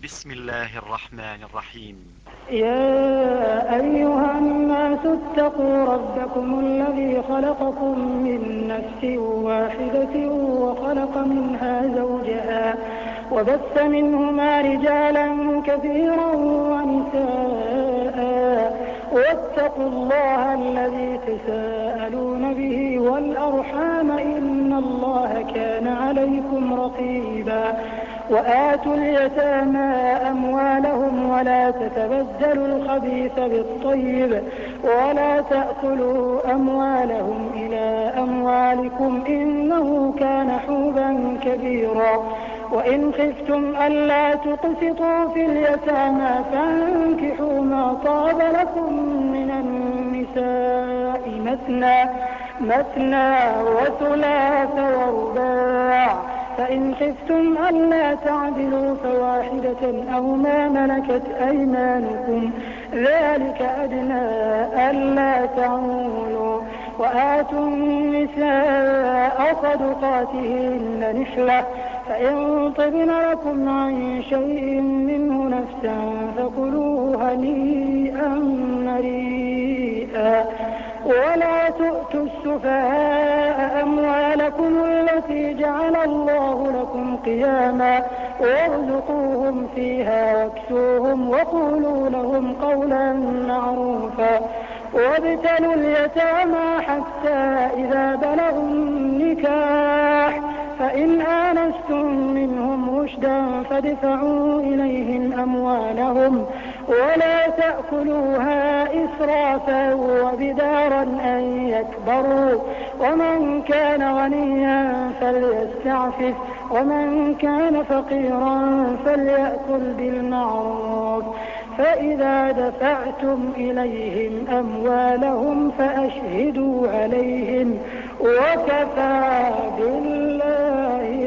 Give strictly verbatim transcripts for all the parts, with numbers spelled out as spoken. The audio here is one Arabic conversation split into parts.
بسم الله الرحمن الرحيم. يا أيها الناس اتقوا ربكم الذي خلقكم من نفس واحدة وخلق منها زوجها وبث منهما رجالا كثيرا ونساء واتقوا الله الذي تساءلون به والأرحام إن الله كان عليكم رقيبا. وآتوا اليتامى أموالهم ولا تتبدلوا الخبيث بالطيب ولا تأكلوا أموالهم إلى أموالكم إنه كان حوبا كبيرا. وإن خفتم ألا تقسطوا في اليتامى فانكحوا ما طاب لكم من النساء مثنى مثنى وثلاث ورباع فإن خفتم ألا تعدلوا فواحدة أو ما ملكت أيمانكم ذلك أدنى ألا تعولوا. وآتوا النساء صدقاتهن نحلة فإن طبن لكم عن شيء منه نفسا فكلوه هنيئا مريئا. ولا تؤتوا السفهاء أموالكم التي جعل الله لكم قياما وارزقوهم فيها واكسوهم وقولوا لهم قولا معروفا. وابتلوا اليتامى حتى إذا بلغوا النكاح فإن آنستم منهم رشدا فادفعوا إليهم أموالهم ولا تأكلوها إسرافا وبدارا أن يكبروا. ومن كان غنيا فليستعفف ومن كان فقيرا فليأكل بالمعروف. فإذا دفعتم إليهم أموالهم فأشهدوا عليهم وكفى بالله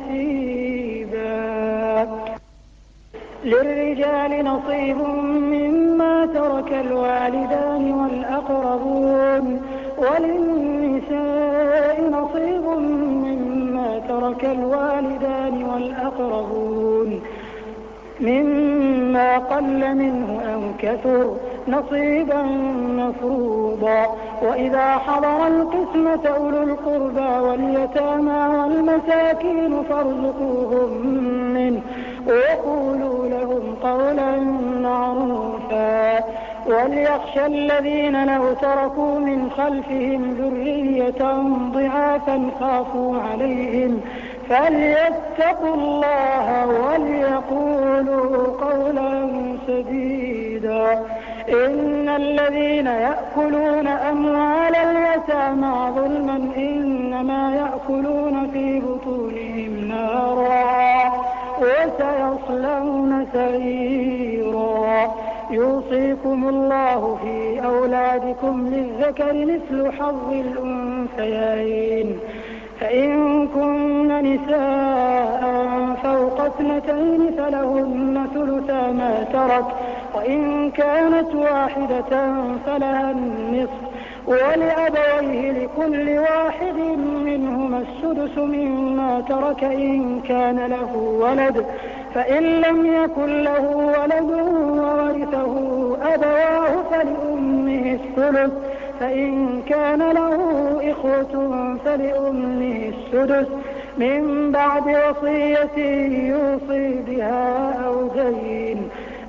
حسيبا. للرجال نصيب مما ترك الوالدان والأقربون وللنساء نصيب مما ترك الوالدان والأقربون مما قل منه أو كثر نصيبا مفروضا. وإذا حضر القسمة أولو القربى واليتامى والمساكين فارزقوهم منه وقولوا لهم قولا معروفا. وليخشى الذين لو تركوا من خلفهم ذرية ضعافا خافوا عليهم فليتقوا الله وليقولوا قولا سديدا. إن الذين يأكلون أموال اليتامى ظلما إنما يأكلون في بطونهم نارا وسيصلون سعيرا. يوصيكم الله في أولادكم للذكر مثل حظ الأنثيين فإن كن نساء فوق اثنتين فلهن ثلثا ما ترك وإن كانت واحدة فلها النصف ولأبويه لكل واحد منهما السدس مما ترك إن كان له ولد فإن لم يكن له ولد وورثه أبواه فلأمه الثلث فإن كان له إخوة فلأمه السدس من بعد وصية يوصي بها أو دين.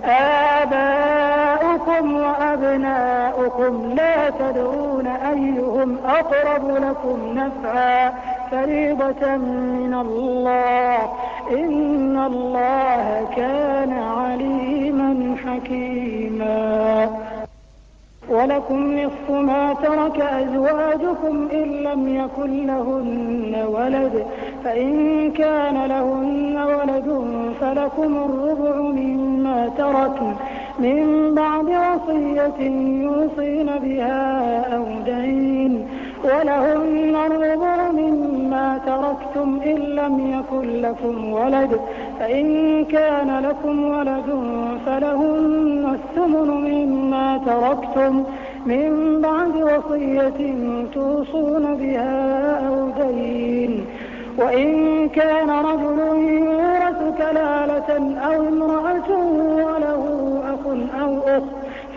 آباؤكم وأبناؤكم لا تدرون أيهم أقرب لكم نفعا فريضة من الله إن الله كان عليما حكيما. ولكم نصف ما ترك أزواجكم إن لم يكن لهن ولد فإن كان لهن ولد فلكم الربع مما تركن من بعد وصية يوصين بها أو دين ولهن الربع مما تركتم إن لم يكن لكم ولد فإن كان لكم ولد فلهن الثمن مما تركتم من بعد وصية توصون بها أو دين. وإن كان رجل يورث كلالة أو امرأة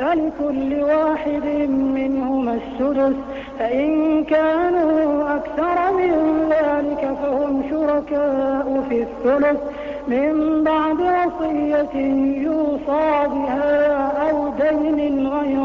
فلكل واحد منهما السدس، فإن كانوا أكثر من ذلك فهم شركاء في الثلث من بعد وصية يوصى بها أو دين غير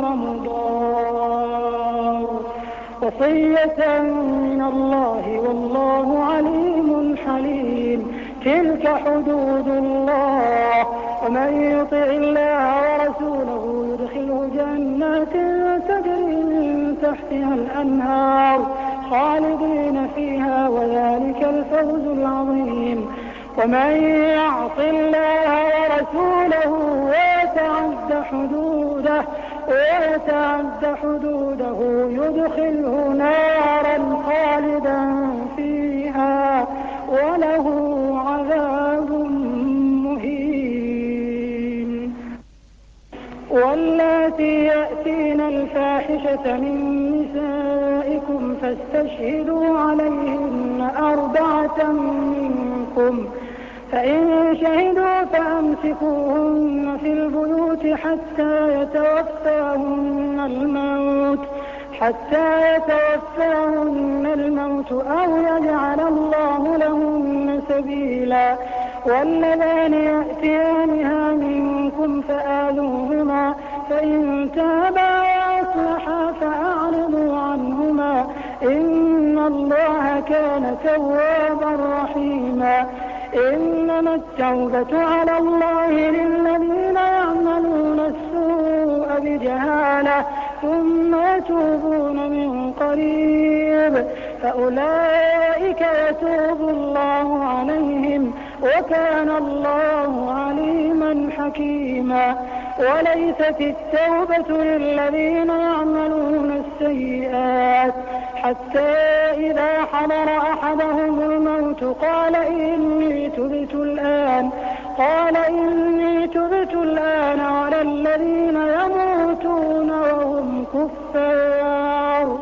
مضار، وصية من الله والله عليم حليم. تلك حدود الله، ومن يطع الله ورسوله يدخله جنات تجري من تحتها الأنهار خالدين فيها، وذلك الفوز العظيم. ومن يعص الله ورسوله ويتعد حدوده ويتعد حدوده يدخله نارا خالدا فيها وله عذاب مهين. واللاتي يأتين الفاحشة من نسائكم فاستشهدوا عليهن أربعة منكم، فإن شهدوا فأمسكوهن في البيوت حتى يتوفاهن الموت حتى يتوفاهن الموت أو يجعل الله لهن سبيلا. واللذان يأتيانها منكم فآذوهما، فإن تابا وأصلحا فأعرضوا عنهما، إن الله كان توابا رحيما. إنما التوبة على الله للذين يعملون السوء بجهالة ثم يتوبون من قريب فأولئك يتوب الله عليهم، وكان الله عليما حكيما. وليست التوبة للذين يعملون السيئات حتى إذا حضر أحدهم الموت قال إني تبت الآن قال إني تبت الآن على الذين يموتون وهم كفار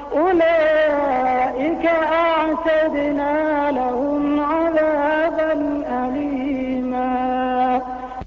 أولئك أعتدنا لهم عذابا أليما.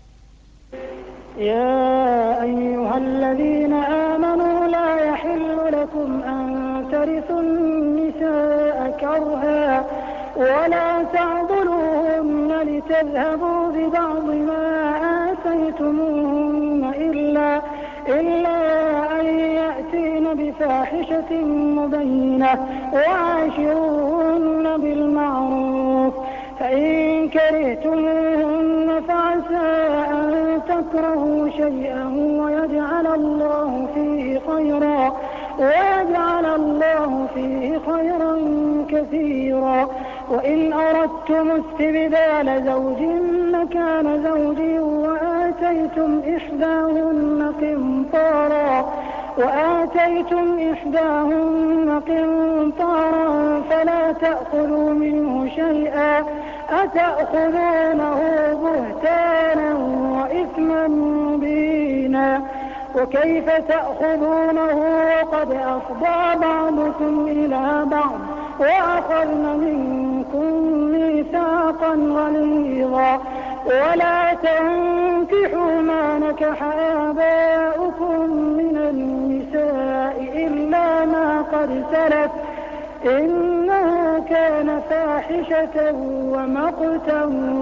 يا أيها الذين آمنوا لا يحل لكم أن ترثوا النساء كرها ولا تعضلوهن لتذهبوا ببعض ما آتيتموهن إلا, إلا أن يأتين بفاحشة مبينة وعاشروهن بالمعروف، فإن كرهتموهن فعسى أن تكرهوا شيئا ويجعل الله فيه خيرا ويجعل الله فيه خيرا كثيرا. وإن أردتم استبدال زوج مكان زوج وآتيتم إحداهن قنطارا وآتيتم إحداهن قنطارا فلا تأخذوا منه شيئا أتأخذونه بهتانا وإثما مبينا. وكيف تأخذونه وقد أفضى بعضكم إلى بعض وأخذن منكم ميثاقا غليظا. ولا تنكحوا ما نكح آباؤكم من النساء إلا ما قد سلف إنه كان فاحشة ومقتا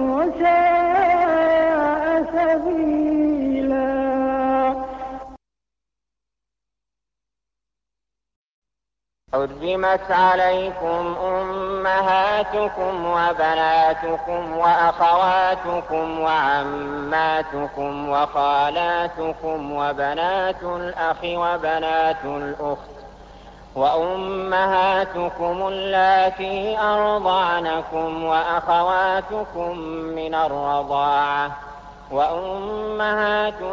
وساء سبيلا. حرمت عليكم أمهاتكم وبناتكم وأخواتكم وعماتكم وخالاتكم وبنات الأخ وبنات الأخت وأمهاتكم اللاتي أرضعنكم وأخواتكم من الرضاعة وأمهات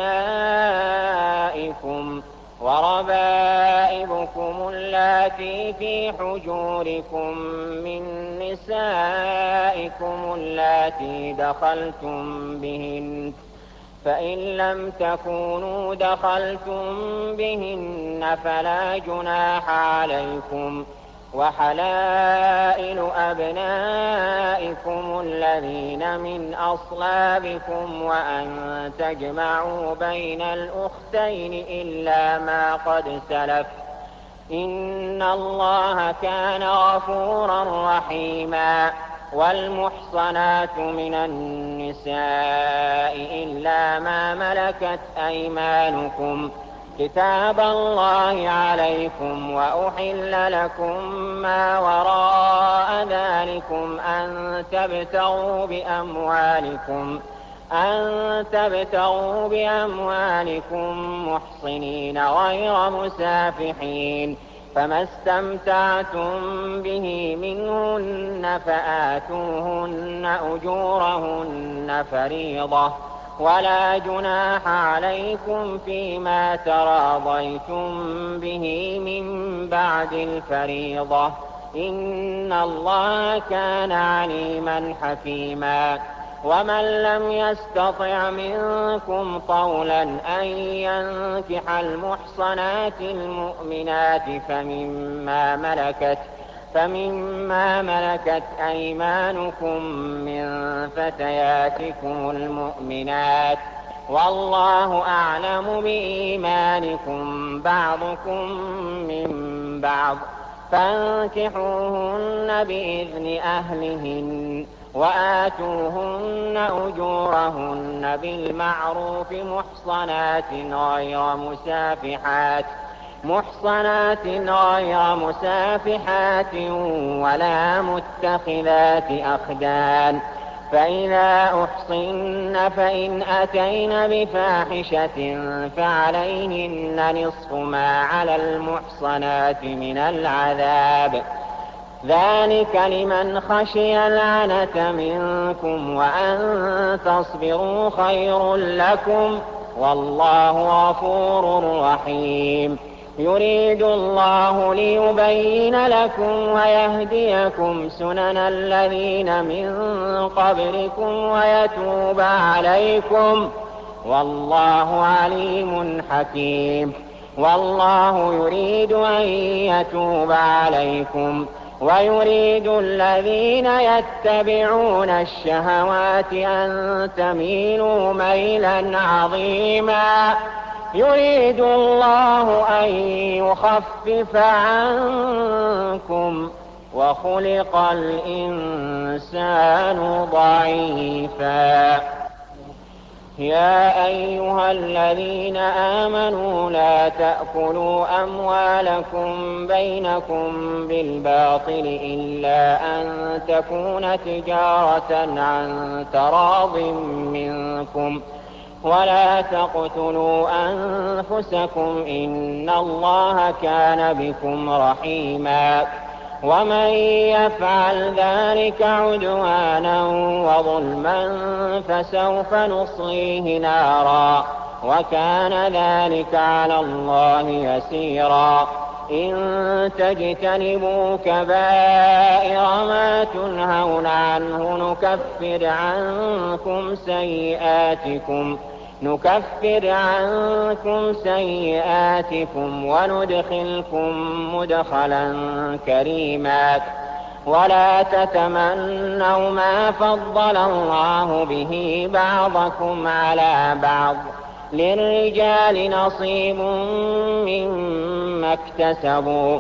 نسائكم وربائبكم اللاتي في حجوركم من نسائكم اللاتي دخلتم بهن، فإن لم تكونوا دخلتم بهن فلا جناح عليكم وحلائل أبنائكم الذين من أصلابكم وأن تجمعوا بين الأختين إلا ما قد سلف إن الله كان غفورا رحيما. والمحصنات من النساء إلا ما ملكت أيمانكم كتاب الله عليكم. وأحل لكم ما وراء ذلكم أن تبتغوا بأموالكم أن تبتغوا بأموالكم محصنين غير مسافحين. فما استمتعتم به منهن فآتوهن أجورهن فريضة ولا جناح عليكم فيما تراضيتم به من بعد الفريضة إن الله كان عليما حكيما. ومن لم يستطع منكم طولا أن ينكح المحصنات المؤمنات فمما ملكت فمما ملكت أيمانكم من فتياتكم المؤمنات والله أعلم بإيمانكم بعضكم من بعض فانكحوهن بإذن أهلهن وآتوهن أجورهن بالمعروف محصنات غير مسافحات محصنات غير مسافحات ولا متخذات أخدان. فإذا أحصن فإن أتين بفاحشة فعليهن نصف ما على المحصنات من العذاب ذلك لمن خشي العنة منكم وأن تصبروا خير لكم والله غفور رحيم. يريد الله ليبين لكم ويهديكم سنن الذين من قبلكم ويتوب عليكم والله عليم حكيم. والله يريد أن يتوب عليكم ويريد الذين يتبعون الشهوات أن تميلوا ميلا عظيما. يريد الله أن يخفف عنكم وخلق الإنسان ضعيفا. يا أيها الذين آمنوا لا تأكلوا أموالكم بينكم بالباطل إلا أن تكون تجارة عن تراض منكم ولا تقتلوا أنفسكم إن الله كان بكم رحيما. ومن يفعل ذلك عدوانا وظلما فسوف نصليه نارا وكان ذلك على الله يسيرا. إن تجتنبوا كبائر ما تنهون عنه نكفر عنكم سيئاتكم نكفر عنكم سيئاتكم وندخلكم مدخلا كريما. ولا تتمنوا ما فضل الله به بعضكم على بعض للرجال نصيب مما اكتسبوا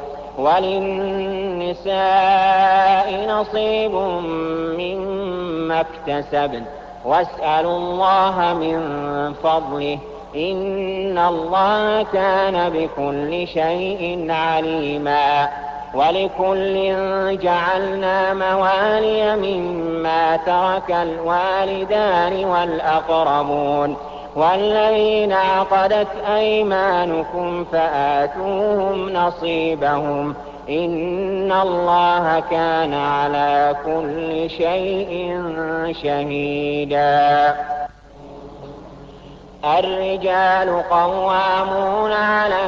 وللنساء نصيب مما اكتسبن واسألوا الله من فضله إن الله كان بكل شيء عليما. ولكل جعلنا موالي مما ترك الوالدان والأقربون والذين عقدت أيمانكم فآتوهم نصيبهم إن الله كان على كل شيء شهيدا. الرجال قوامون على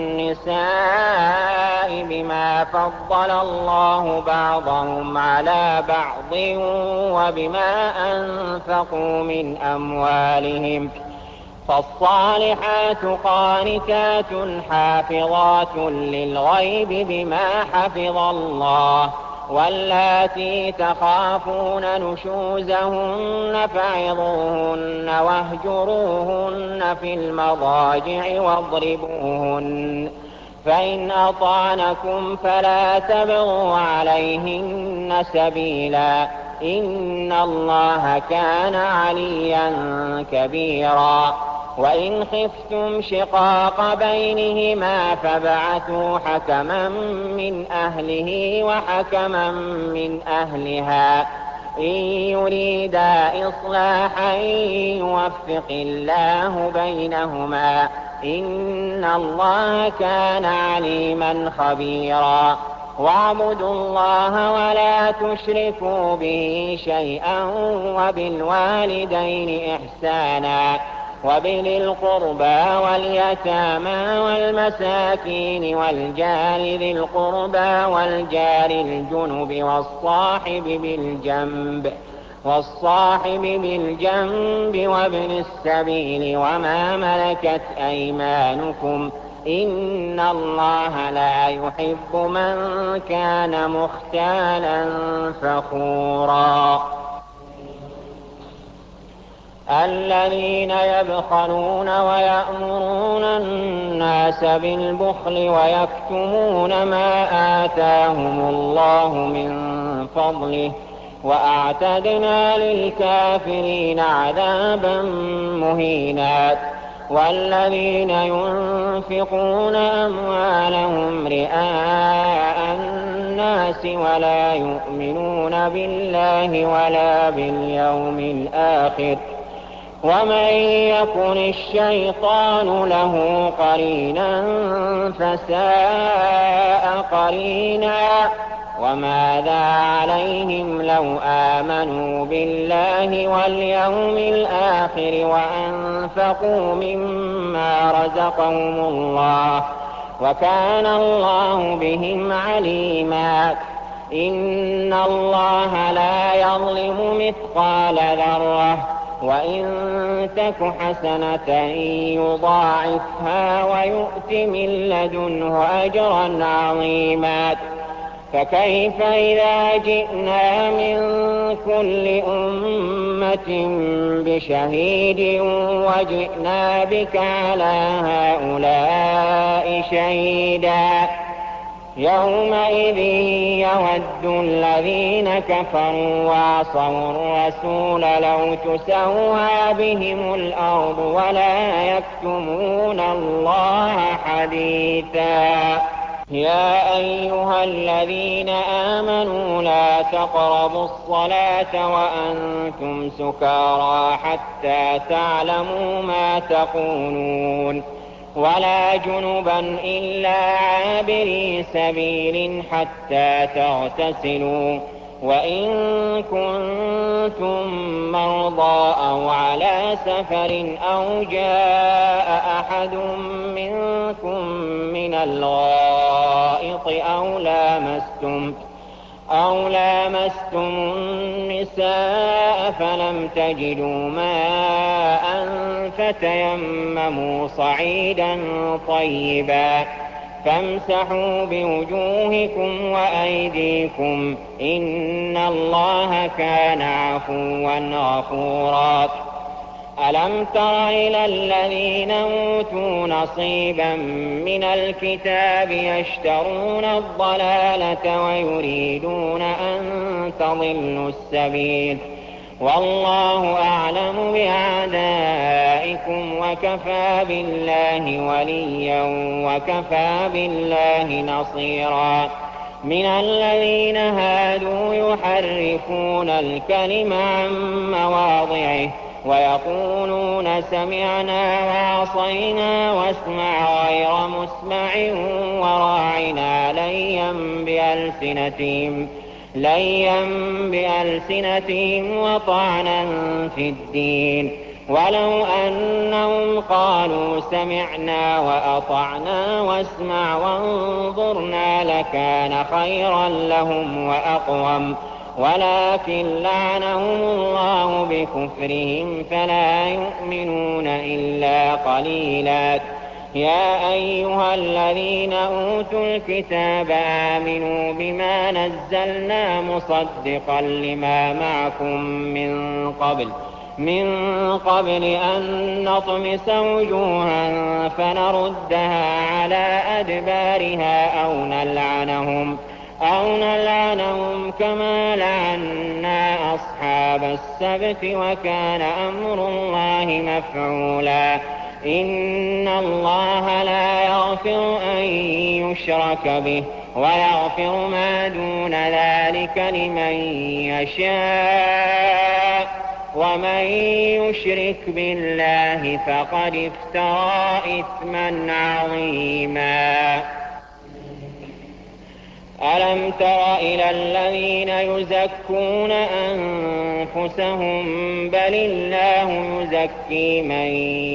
النساء بما فضل الله بعضهم على بعض وبما أنفقوا من أموالهم فالصالحات قانتات حافظات للغيب بما حفظ الله واللاتي تخافون نشوزهن فعظوهن واهجروهن في المضاجع واضربوهن فإن أطعنكم فلا تبغوا عليهن سبيلا إن الله كان عليا كبيرا وإن خفتم شقاق بينهما فابعثوا حكما من أهله وحكما من أهلها إن يريدا إصلاحا يوفق الله بينهما إن الله كان عليما خبيرا واعبدوا الله ولا تشركوا به شيئا وبالوالدين إحسانا وبذي القربى واليتامى والمساكين والجار ذي القربى والجار الجنب والصاحب بالجنب والصاحب بالجنب وابن السبيل وما ملكت أيمانكم إن الله لا يحب من كان مختالا فخورا الذين يبخلون ويأمرون الناس بالبخل ويكتمون ما آتاهم الله من فضله وأعتدنا للكافرين عذابا مهينا والذين ينفقون أموالهم رئاء الناس ولا يؤمنون بالله ولا باليوم الآخر ومن يكن الشيطان له قرينا فساء قرينا وماذا عليهم لو آمنوا بالله واليوم الآخر وأنفقوا مما رزقهم الله وكان الله بهم عليما إن الله لا يظلم مثقال ذرة وإن تك حسنة يضاعفها ويؤت من لدنه أجرا عظيما فكيف إذا جئنا من كل أمة بشهيد وجئنا بك على هؤلاء شهيدا يومئذ يود الذين كفروا وعصوا الرسول لو تسوى بهم الأرض ولا يكتمون الله حديثا يا أيها الذين آمنوا لا تقربوا الصلاة وأنتم سكارى حتى تعلموا ما تقولون ولا جنبا إلا عابري سبيل حتى تغتسلوا وإن كنتم مرضى أو على سفر أو جاء أحد منكم من الغائط أو لامستم أو لامستم النساء فلم تجدوا ماء فتيمموا صعيدا طيبا فامسحوا بوجوهكم وأيديكم إن الله كان عفوا غفورا ألم تر إلى الذين أوتوا نصيبا من الكتاب يشترون الضلالة ويريدون أن تضلوا السبيل والله أعلم بأعدائكم وكفى بالله وليا وكفى بالله نصيرا من الذين هادوا يحرفون الكلم عن مواضعه ويقولون سمعنا وعصينا واسمع غير مسمع وراعنا ليا بألسنتهم ليا بألسنتهم وطعنا في الدين ولو أنهم قالوا سمعنا وأطعنا واسمع وانظرنا لكان خيرا لهم وأقوم ولكن لعنهم الله بكفرهم فلا يؤمنون إلا قليلا. يا أيها الذين أوتوا الكتاب آمنوا بما نزلنا مصدقا لما معكم من قبل من قبل أن نطمس وجوها فنردها على أدبارها أو نلعنهم أو نلعنهم كما لعنا أصحاب السبت وكان أمر الله مفعولا. إن الله لا يغفر أن يشرك به ويغفر ما دون ذلك لمن يشاء ومن يشرك بالله فقد افترى إثما عظيما. ألم تر إلى الذين يزكون أنفسهم بل الله يزكي من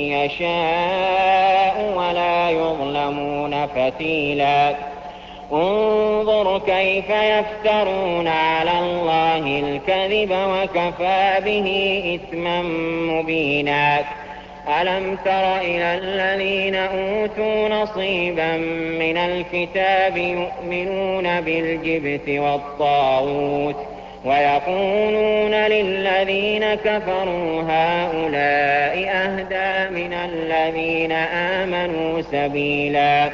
يشاء ولا يظلمون فتيلا. انظر كيف يفترون على الله الكذب وكفى به إثما مبينا. ألم تر إلى الذين أوتوا نصيبا من الكتاب يؤمنون بالجبت والطاغوت ويقولون للذين كفروا هؤلاء أهدى من الذين آمنوا سبيلا.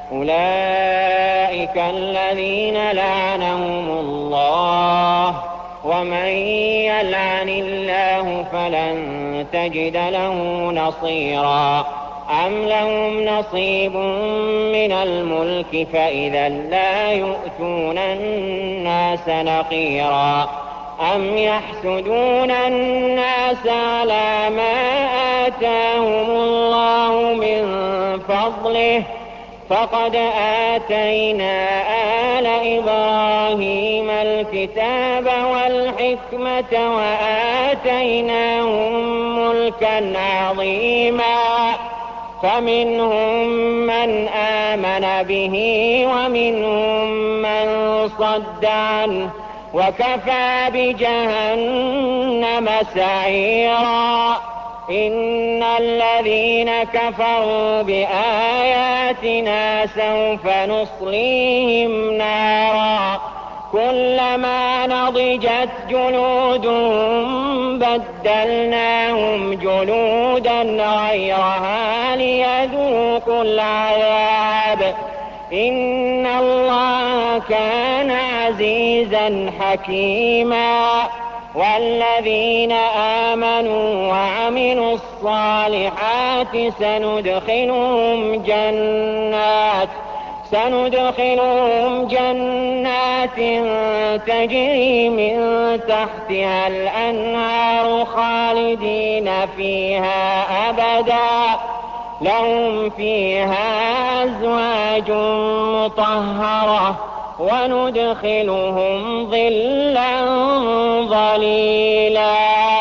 أولئك الذين لعنهم الله ومن يلعن الله فلن تجد له نصيرا. أم لهم نصيب من الملك فإذا لا يؤتون الناس نقيرا. أم يحسدون الناس على ما آتاهم الله من فضله فقد آتينا آل إبراهيم الكتاب والحكمة وآتيناهم ملكا عظيما. فمنهم من آمن به ومنهم من صد عنه وكفى بجهنم سعيرا. إن الذين كفروا بآياتنا سوف نصليهم نارا كلما نضجت جلودهم بدلناهم جلودا غيرها ليذوقوا العذاب. إن الله كان عزيزا حكيما. والذين آمنوا وعملوا الصالحات سندخلهم جنات سندخلهم جنات تجري من تحتها الأنهار خالدين فيها أبدا لهم فيها أزواج مطهرة وندخلهم ظلا ظليلا.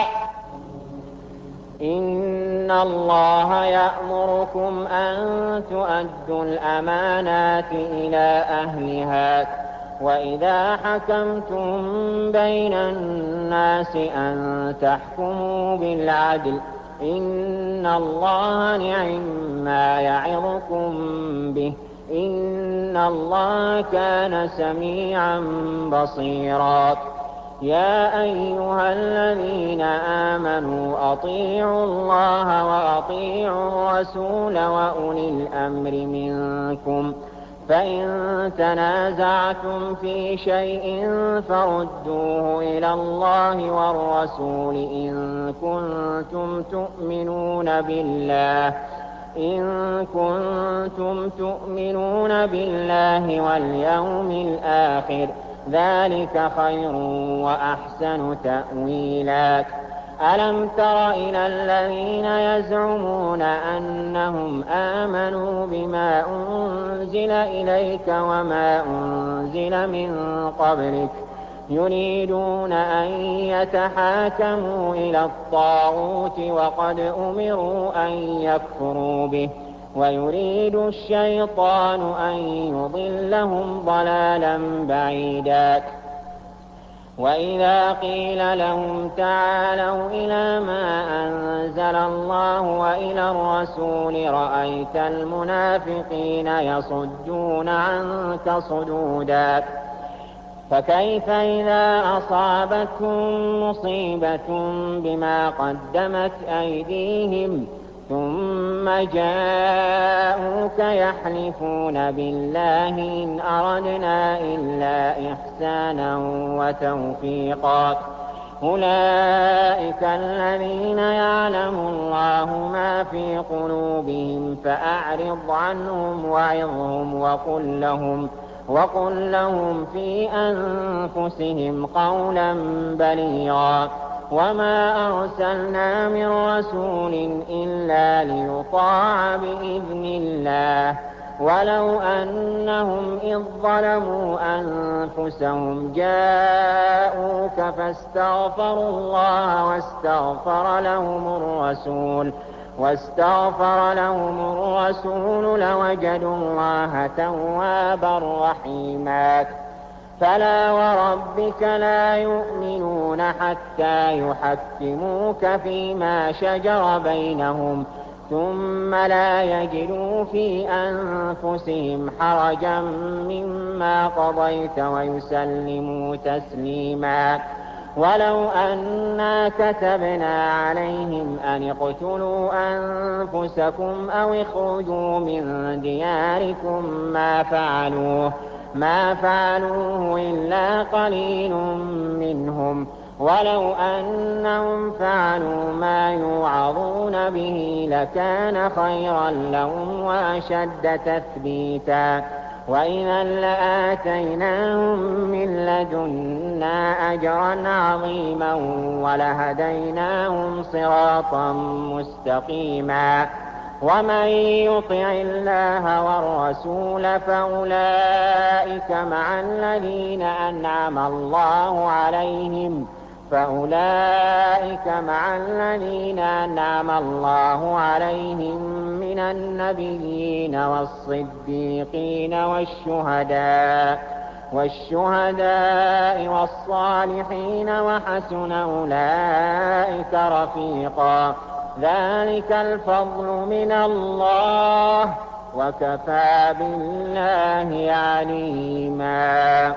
إن الله يأمركم أن تؤدوا الأمانات إلى أهلها وإذا حكمتم بين الناس أن تحكموا بالعدل. إن الله نعما يعظكم به. إن الله كان سميعا بصيرا. يا أيها الذين آمنوا أطيعوا الله وأطيعوا الرسول وأولي الأمر منكم فإن تنازعتم في شيء فردوه إلى الله والرسول إن كنتم تؤمنون بالله إن كنتم تؤمنون بالله واليوم الآخر ذلك خير وأحسن تأويلا. ألم تر إلى الذين يزعمون أنهم آمنوا بما أنزل إليك وما أنزل من قبلك يريدون أن يتحاكموا إلى الطاغوت وقد أمروا أن يكفروا به ويريد الشيطان أن يضلهم ضلالا بعيدا. وإذا قيل لهم تعالوا إلى ما أنزل الله وإلى الرسول رأيت المنافقين يصدون عنك صدودا فكيف إذا أصابتهم مصيبة بما قدمت أيديهم ثم جاءوك يحلفون بالله إن أردنا إلا إحسانا وتوفيقا أولئك الذين يعلم الله ما في قلوبهم فأعرض عنهم وعظهم وقل لهم وقل لهم في أنفسهم قولا بليغا وما أرسلنا من رسول إلا ليطاع بإذن الله ولو أنهم إذ ظلموا أنفسهم جاءوك فاستغفروا الله واستغفر لهم الرسول واستغفر لهم الرسول لوجدوا الله توابا رحيما فلا وربك لا يؤمنون حتى يحكموك فيما شجر بينهم ثم لا يجدوا في أنفسهم حرجا مما قضيت ويسلموا تسليما ولو أنا كتبنا عليهم أن اقتلوا أنفسكم أو اخرجوا من دياركم ما فعلوه ما فعلوه إلا قليل منهم ولو أنهم فعلوا ما يوعظون به لكان خيرا لهم وأشد تثبيتا وإذا لآتيناهم من لدنا أجرا عظيما ولهديناهم صراطا مستقيما ومن يطع الله والرسول فأولئك مع الذين أنعم الله عليهم فأولئك مع الذين أنعم الله عليهم من النبيين والصديقين والشهداء والشهداء والصالحين وحسن أولئك رفيقا ذلك الفضل من الله وكفى بالله عليما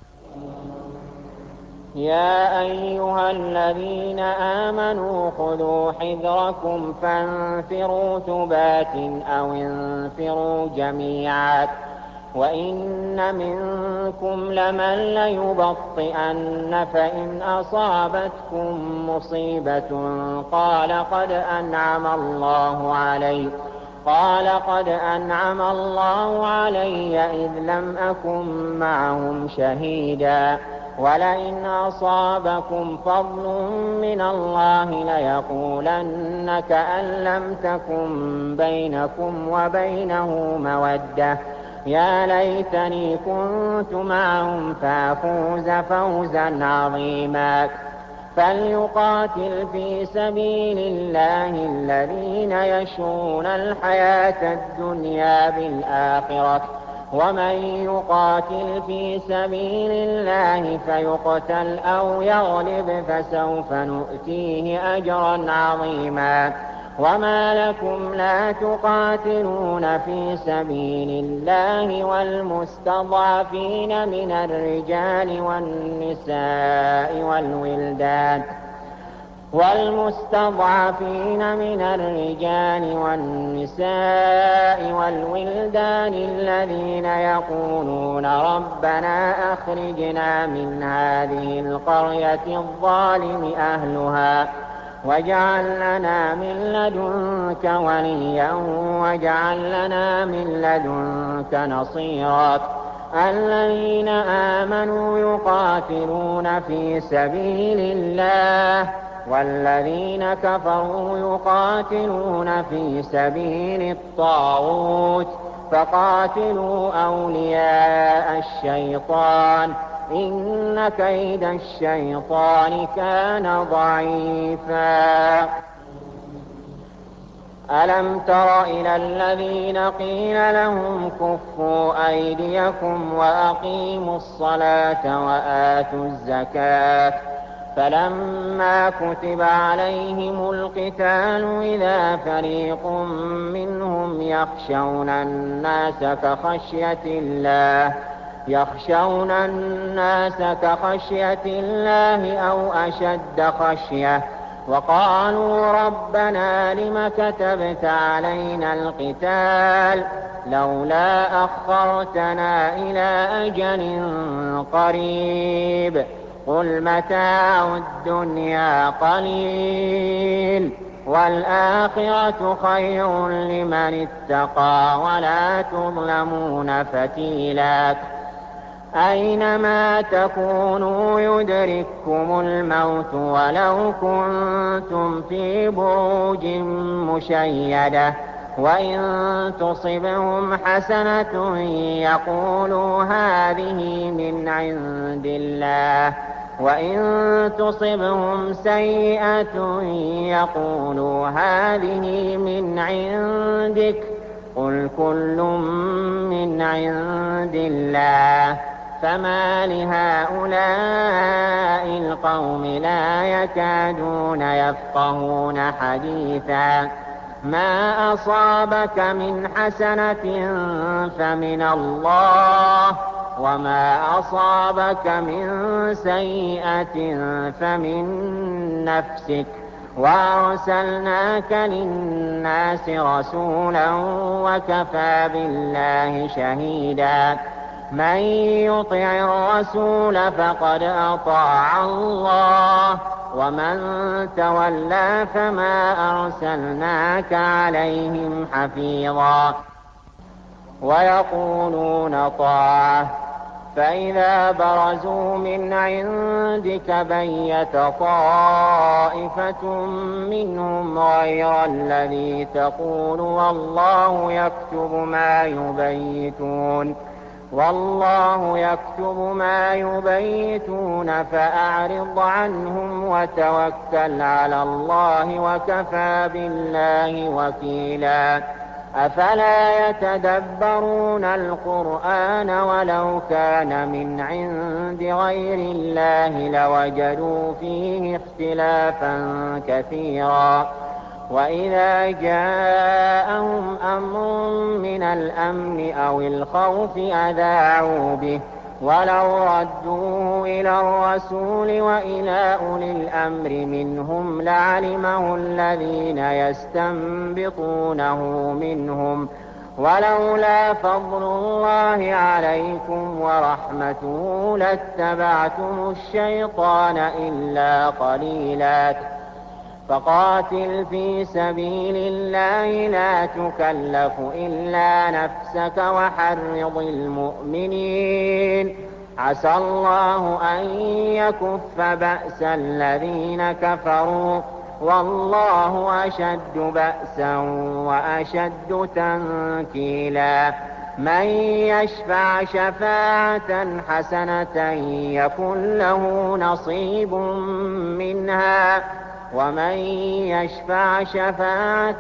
يا أيها الذين آمنوا خذوا حذركم فانفروا ثبات أو انفروا جميعا وإن منكم لمن ليبطئن فإن أصابتكم مصيبة قال قد أنعم الله علي قال قد أنعم الله علي إذ لم أكن معهم شهيدا ولئن أصابكم فضل من الله ليقولن كأن لم تكن بينكم وبينه مودة يا ليتني كنت معهم فافوز فوزا عظيما فليقاتل في سبيل الله الذين يشرون الحياة الدنيا بالآخرة ومن يقاتل في سبيل الله فيقتل أو يغلب فسوف نؤتيه أجرا عظيما وما لكم لا تقاتلون في سبيل الله والمستضعفين من الرجال والنساء والولدان والمستضعفين من الرجال والنساء والولدان الذين يقولون ربنا أخرجنا من هذه القرية الظالم أهلها واجعل لنا من لدنك وليا واجعل لنا من لدنك نصيرا الذين آمنوا يقاتلون في سبيل الله والذين كفروا يقاتلون في سبيل الطاغوت فقاتلوا أولياء الشيطان إن كيد الشيطان كان ضعيفا ألم تر إلى الذين قيل لهم كفوا أيديكم وأقيموا الصلاة وآتوا الزكاة فلما كتب عليهم القتال إذا فريق منهم يخشون الناس كخشية الله يخشون الناس كخشية الله أو أشد خشية وقالوا ربنا لم كتبت علينا القتال لولا أخرتنا إلى أجل قريب قل متاع الدنيا قليل والآخرة خير لمن اتقى ولا تظلمون فتيلا أينما تكونوا يدرككم الموت ولو كنتم في بروج مشيدة وإن تصبهم حسنة يقولوا هذه من عند الله وإن تصبهم سيئة يقولوا هذه من عندك قل كل من عند الله فما لهؤلاء القوم لا يكادون يفقهون حديثا ما أصابك من حسنة فمن الله وما أصابك من سيئة فمن نفسك وأرسلناك للناس رسولا وكفى بالله شهيدا من يطع الرسول فقد أطاع الله ومن تولى فما أرسلناك عليهم حفيظا ويقولون طاعة فإذا برزوا من عندك بيت طائفة منهم غير الذي تقول والله يكتب ما يبيتون والله يكتب ما يبيتون فأعرض عنهم وتوكل على الله وكفى بالله وكيلا أفلا يتدبرون القرآن ولو كان من عند غير الله لوجدوا فيه اختلافا كثيرا وإذا جاءهم أمر من الأمن أو الخوف أذاعوا به ولو ردوه إلى الرسول وإلى أولي الأمر منهم لعلمه الذين يستنبطونه منهم ولولا فضل الله عليكم ورحمته لاتبعتم الشيطان إلا قليلا فقاتل في سبيل الله لا تكلف إلا نفسك وحرض المؤمنين عسى الله أن يكف بأس الذين كفروا والله أشد بأسا وأشد تنكيلا من يشفع شفاعة حسنة يكن له نصيب منها ومن يشفع شفاعة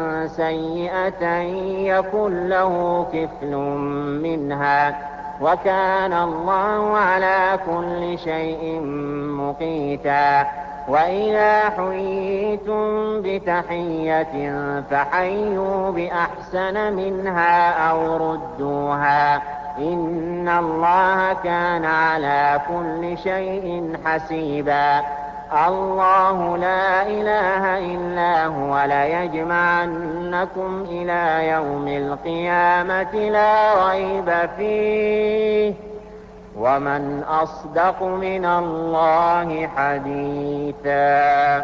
سيئة يكن له كفل منها وكان الله على كل شيء مقيتا وإذا حييتم بتحية فحيوا بأحسن منها أو ردوها إن الله كان على كل شيء حسيبا الله لا إله إلا هو ليجمعنكم إلى يوم القيامة لا ريب فيه ومن أصدق من الله حديثا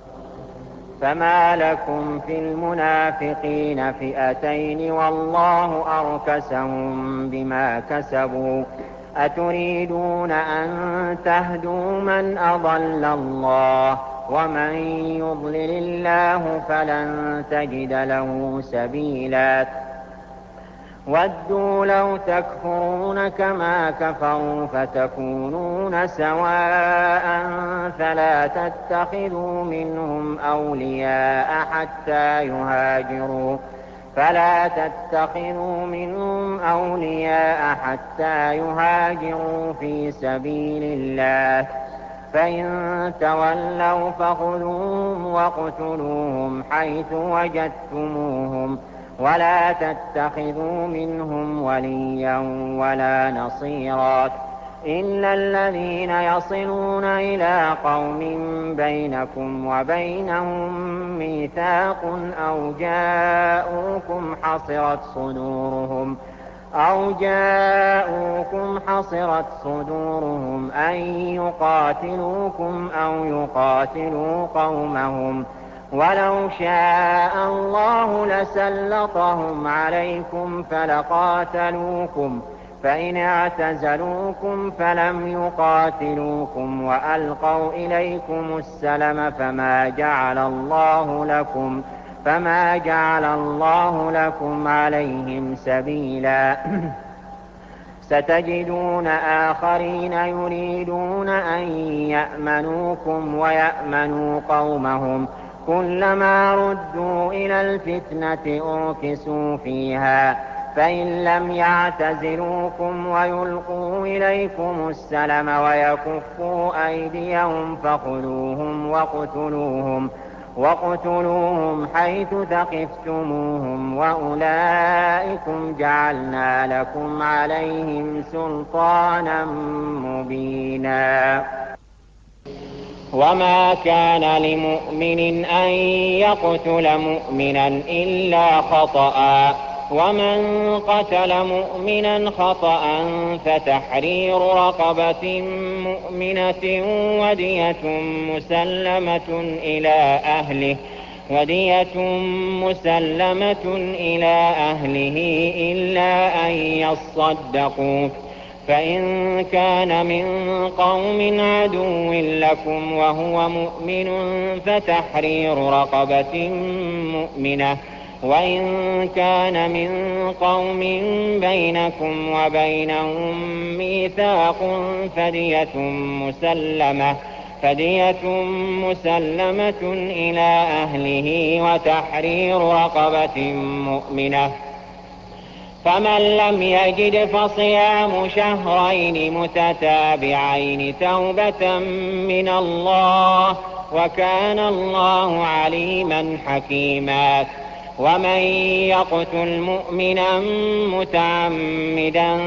فما لكم في المنافقين فئتين والله أركسهم بما كسبوا أتريدون أن تهدوا من أضل الله ومن يضلل الله فلن تجد له سبيلا وَدُّوا لَوْ تَكْفُرُونَ كَمَا كَفَرُوا فَتَكُونُونَ سَوَاءً فَلَا تَتَّخِذُوا مِنْهُمْ أَوْلِيَاءَ حَتَّى يُهَاجِرُوا فَلَا تَتَّخِذُوا مِنْهُمْ أَوْلِيَاءَ حَتَّى يُهَاجِرُوا فِي سَبِيلِ اللَّهِ فَإِن تَوَلَّوْا فَخُذُوهُمْ وَاقْتُلُوهُمْ حَيْثُ وَجَدتُّمُوهُمْ وَلَا تَتَّخِذُوا مِنْهُمْ وَلِيًّا وَلَا نَصِيرًا إِلَّا الَّذِينَ يَصِلُونَ إِلَىٰ قَوْمٍ بَيْنَكُمْ وَبَيْنَهُم مِّيثَاقٌ أَوْ جَاءُوكُمْ حَصِرَتْ صُدُورُهُمْ أَوْ جاءوكم حصرت صدورهم أن يقاتلوكم أو يقاتلوا قومهم ولو شاء الله لسلطهم عليكم فلقاتلوكم فإن اعتزلوكم فلم يقاتلوكم وألقوا إليكم السلم فما جعل الله لكم فما جعل الله لكم عليهم سبيلا ستجدون آخرين يريدون أن يأمنوكم ويأمنوا قومهم كلما ردوا إلى الفتنة أركسوا فيها فإن لم يعتزلوكم ويلقوا إليكم السلم ويكفوا أيديهم فخذوهم وَاقْتُلُوهُمْ وَاقْتُلُوهُمْ حَيْثُ ثَقِفْتُمُوهُمْ وَأُولَٰئِكُمْ جَعَلْنَا لَكُمْ عَلَيْهِمْ سُلْطَانًا مُّبِينًا وَمَا كَانَ لِمُؤْمِنٍ أَن يَقْتُلَ مُؤْمِنًا إِلَّا خَطَأً وَمَن قَتَلَ مُؤْمِنًا خَطَأً فَتَحْرِيرُ رَقَبَةٍ مُّؤْمِنَةٍ وَدِيَةٌ مُّسَلَّمَةٌ إِلَىٰ أَهْلِهِ وَدِيَةٌ مُّسَلَّمَةٌ إِلَىٰ أَهْلِهِ إِلَّا أَن يَصَّدَّقُوا فَإِن كَانَ مِن قَوْمٍ عَدُوٍّ لَّكُمْ وَهُوَ مُؤْمِنٌ فَتَحْرِيرُ رَقَبَةٍ مُّؤْمِنَةٍ وَإِن كَانَ مِن قَوْمٍ بَيْنَكُمْ وَبَيْنَهُم مِّيثَاقٌ فَدِيَةٌ مُّسَلَّمَةٌ فدية مسلمة إلى أهله وتحرير رقبة مؤمنة فمن لم يجد فصيام شهرين متتابعين توبة من الله وكان الله عليما حكيما ومن يقتل مؤمنا متعمدا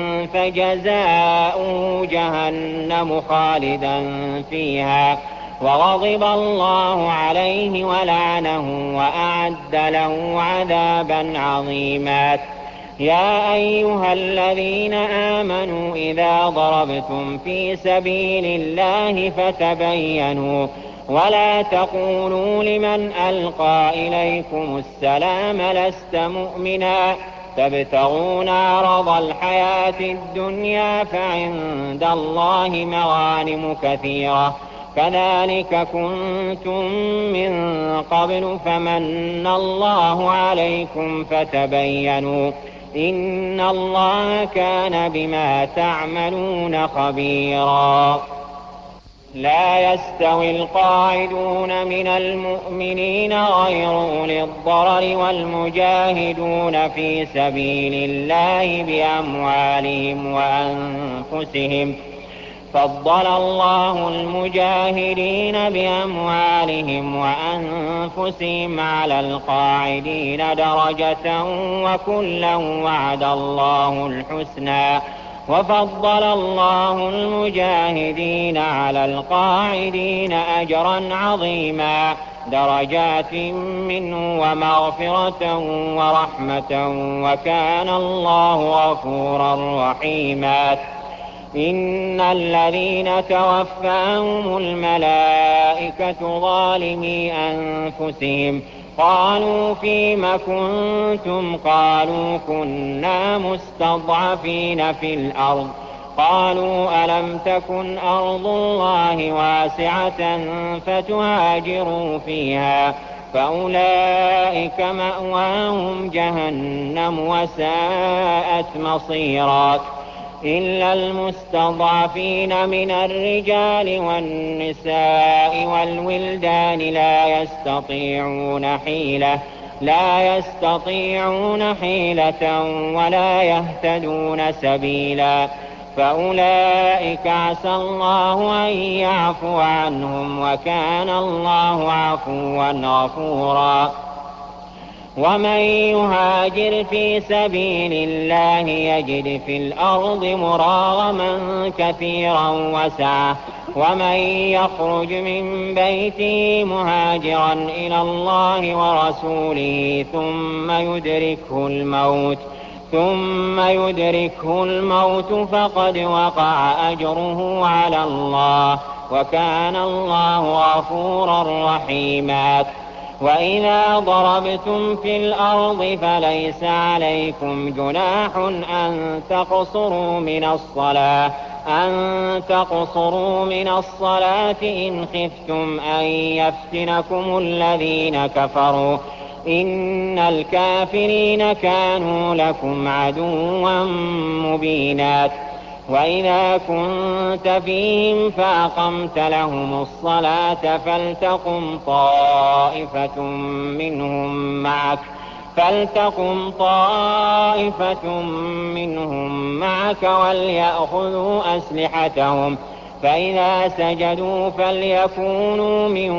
فجزاؤه جهنم خالدا فيها وغضب الله عليه ولعنه وأعد له عذابا عظيما يا أيها الذين آمنوا إذا ضربتم في سبيل الله فتبينوا ولا تقولوا لمن ألقى إليكم السلام لست مؤمنا تبتغون عرض الحياة الدنيا فعند الله مغانم كثيرة كذلك كنتم من قبل فمن الله عليكم فتبينوا إن الله كان بما تعملون خبيرا لا يستوي القاعدون من المؤمنين غير أولي الضرر والمجاهدون في سبيل الله بأموالهم وأنفسهم فضل الله المجاهدين بأموالهم وأنفسهم على القاعدين درجة وكلا وعد الله الحسنى وفضل الله المجاهدين على القاعدين أجرا عظيما درجات منه ومغفرة ورحمة وكان الله غفورا رحيما إن الذين توفاهم الملائكة ظالمي أنفسهم قالوا فيم كنتم قالوا كنا مستضعفين في الأرض قالوا ألم تكن أرض الله واسعة فتهاجروا فيها فأولئك مأواهم جهنم وساءت مصيرا إلا المستضعفين من الرجال والنساء والولدان لا يستطيعون حيلة لا يستطيعون حيلة ولا يهتدون سبيلا فأولئك عسى الله أن يعفو عنهم وكان الله عفوا غفورا ومن يهاجر في سبيل الله يجد في الأرض مراغما كثيرا وسعة ومن يخرج من بيته مهاجرا إلى الله ورسوله ثم يدركه الموت ثم يدركه الموت فقد وقع أجره على الله وكان الله غفورا رحيما وإذا ضربتم في الأرض فليس عليكم جناح أن تقصروا من الصلاة أن تقصروا من الصلاة إن خفتم أن يفتنكم الذين كفروا إن الكافرين كانوا لكم عدوا مبينا وإذا كنت فيهم فأقمت لهم الصلاة فلتقم طائفة منهم معك فلتقم طائفة منهم معك وليأخذوا أسلحتهم فإذا سجدوا فليكونوا من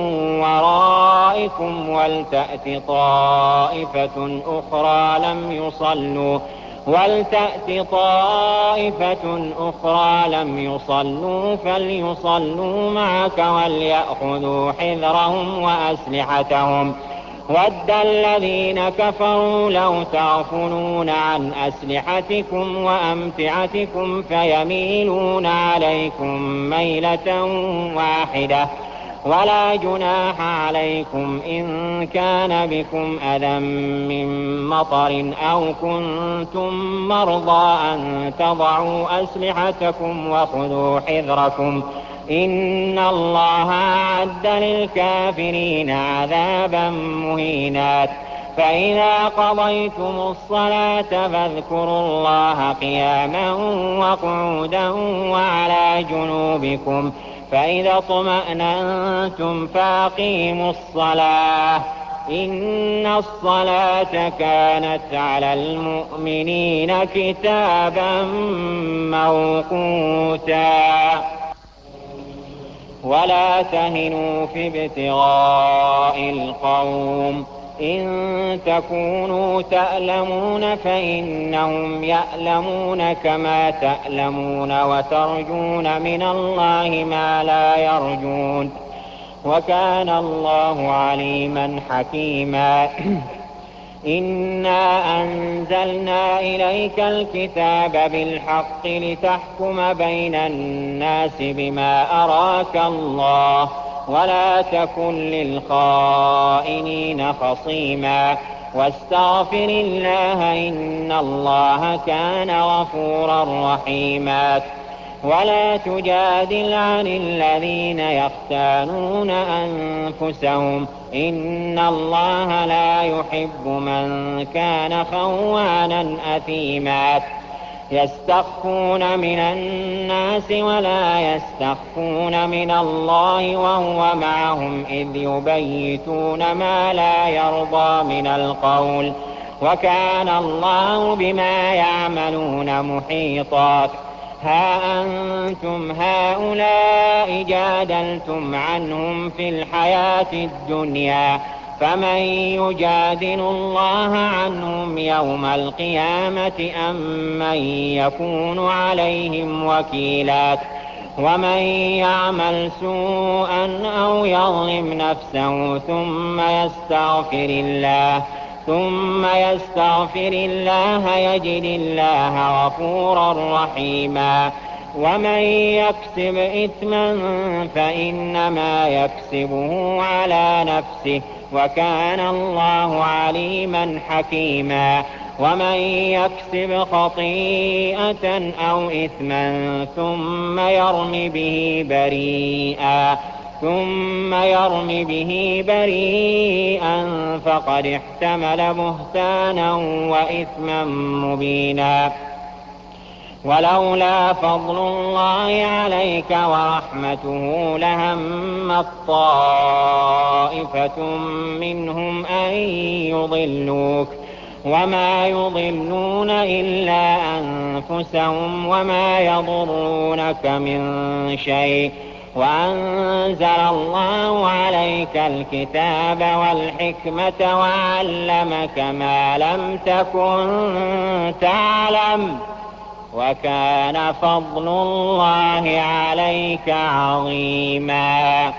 ورائكم ولتأت طائفة أخرى لم يصلوا ولتأت طائفة أخرى لم يصلوا فليصلوا معك وليأخذوا حذرهم وأسلحتهم ود الذين كفروا لو تغفلون عن أسلحتكم وأمتعتكم فيميلون عليكم ميلة واحدة ولا جناح عليكم إن كان بكم أذى من مطر أو كنتم مرضى أن تضعوا أسلحتكم وخذوا حذركم إن الله أعد للكافرين عذابا مهينا فإذا قضيتم الصلاة فاذكروا الله قياما وقعودا وعلى جنوبكم فإذا اطمأننتم فأقيموا الصلاة إن الصلاة كانت على المؤمنين كتابا موقوتا ولا تهنوا في ابتغاء القوم إن تكونوا تألمون فإنهم يألمون كما تألمون وترجون من الله ما لا يرجون وكان الله عليما حكيما إنا أنزلنا إليك الكتاب بالحق لتحكم بين الناس بما أراك الله ولا تكن للخائنين خصيما واستغفر الله إن الله كان غفورا رحيما ولا تجادل عن الذين يختانون أنفسهم إن الله لا يحب من كان خوانا أثيما يستخفون من الناس ولا يستخفون من الله وهو معهم إذ يبيتون ما لا يرضى من القول وكان الله بما يعملون محيطا ها أنتم هؤلاء جادلتم عنهم في الحياة الدنيا فمن يجادل الله عنهم يوم القيامة أم من يكون عليهم وكيلا ومن يعمل سوءا أو يظلم نفسه ثم يستغفر الله ثم يستغفر الله يجد الله غفورا رحيما ومن يكسب إثما فإنما يكسبه على نفسه وكان الله عليما حكيما ومن يكسب خطيئة أو إثما ثم يرم به بريئا ثم يرم به بريئا فقد احتمل بهتانا وإثما مبينا. ولولا فضل الله عليك ورحمته لهم طائفة منهم أن يضلوك وما يضلون إلا أنفسهم وما يضرونك من شيء وأنزل الله عليك الكتاب والحكمة وعلمك ما لم تكن تعلم وكان فضل الله عليك عظيما.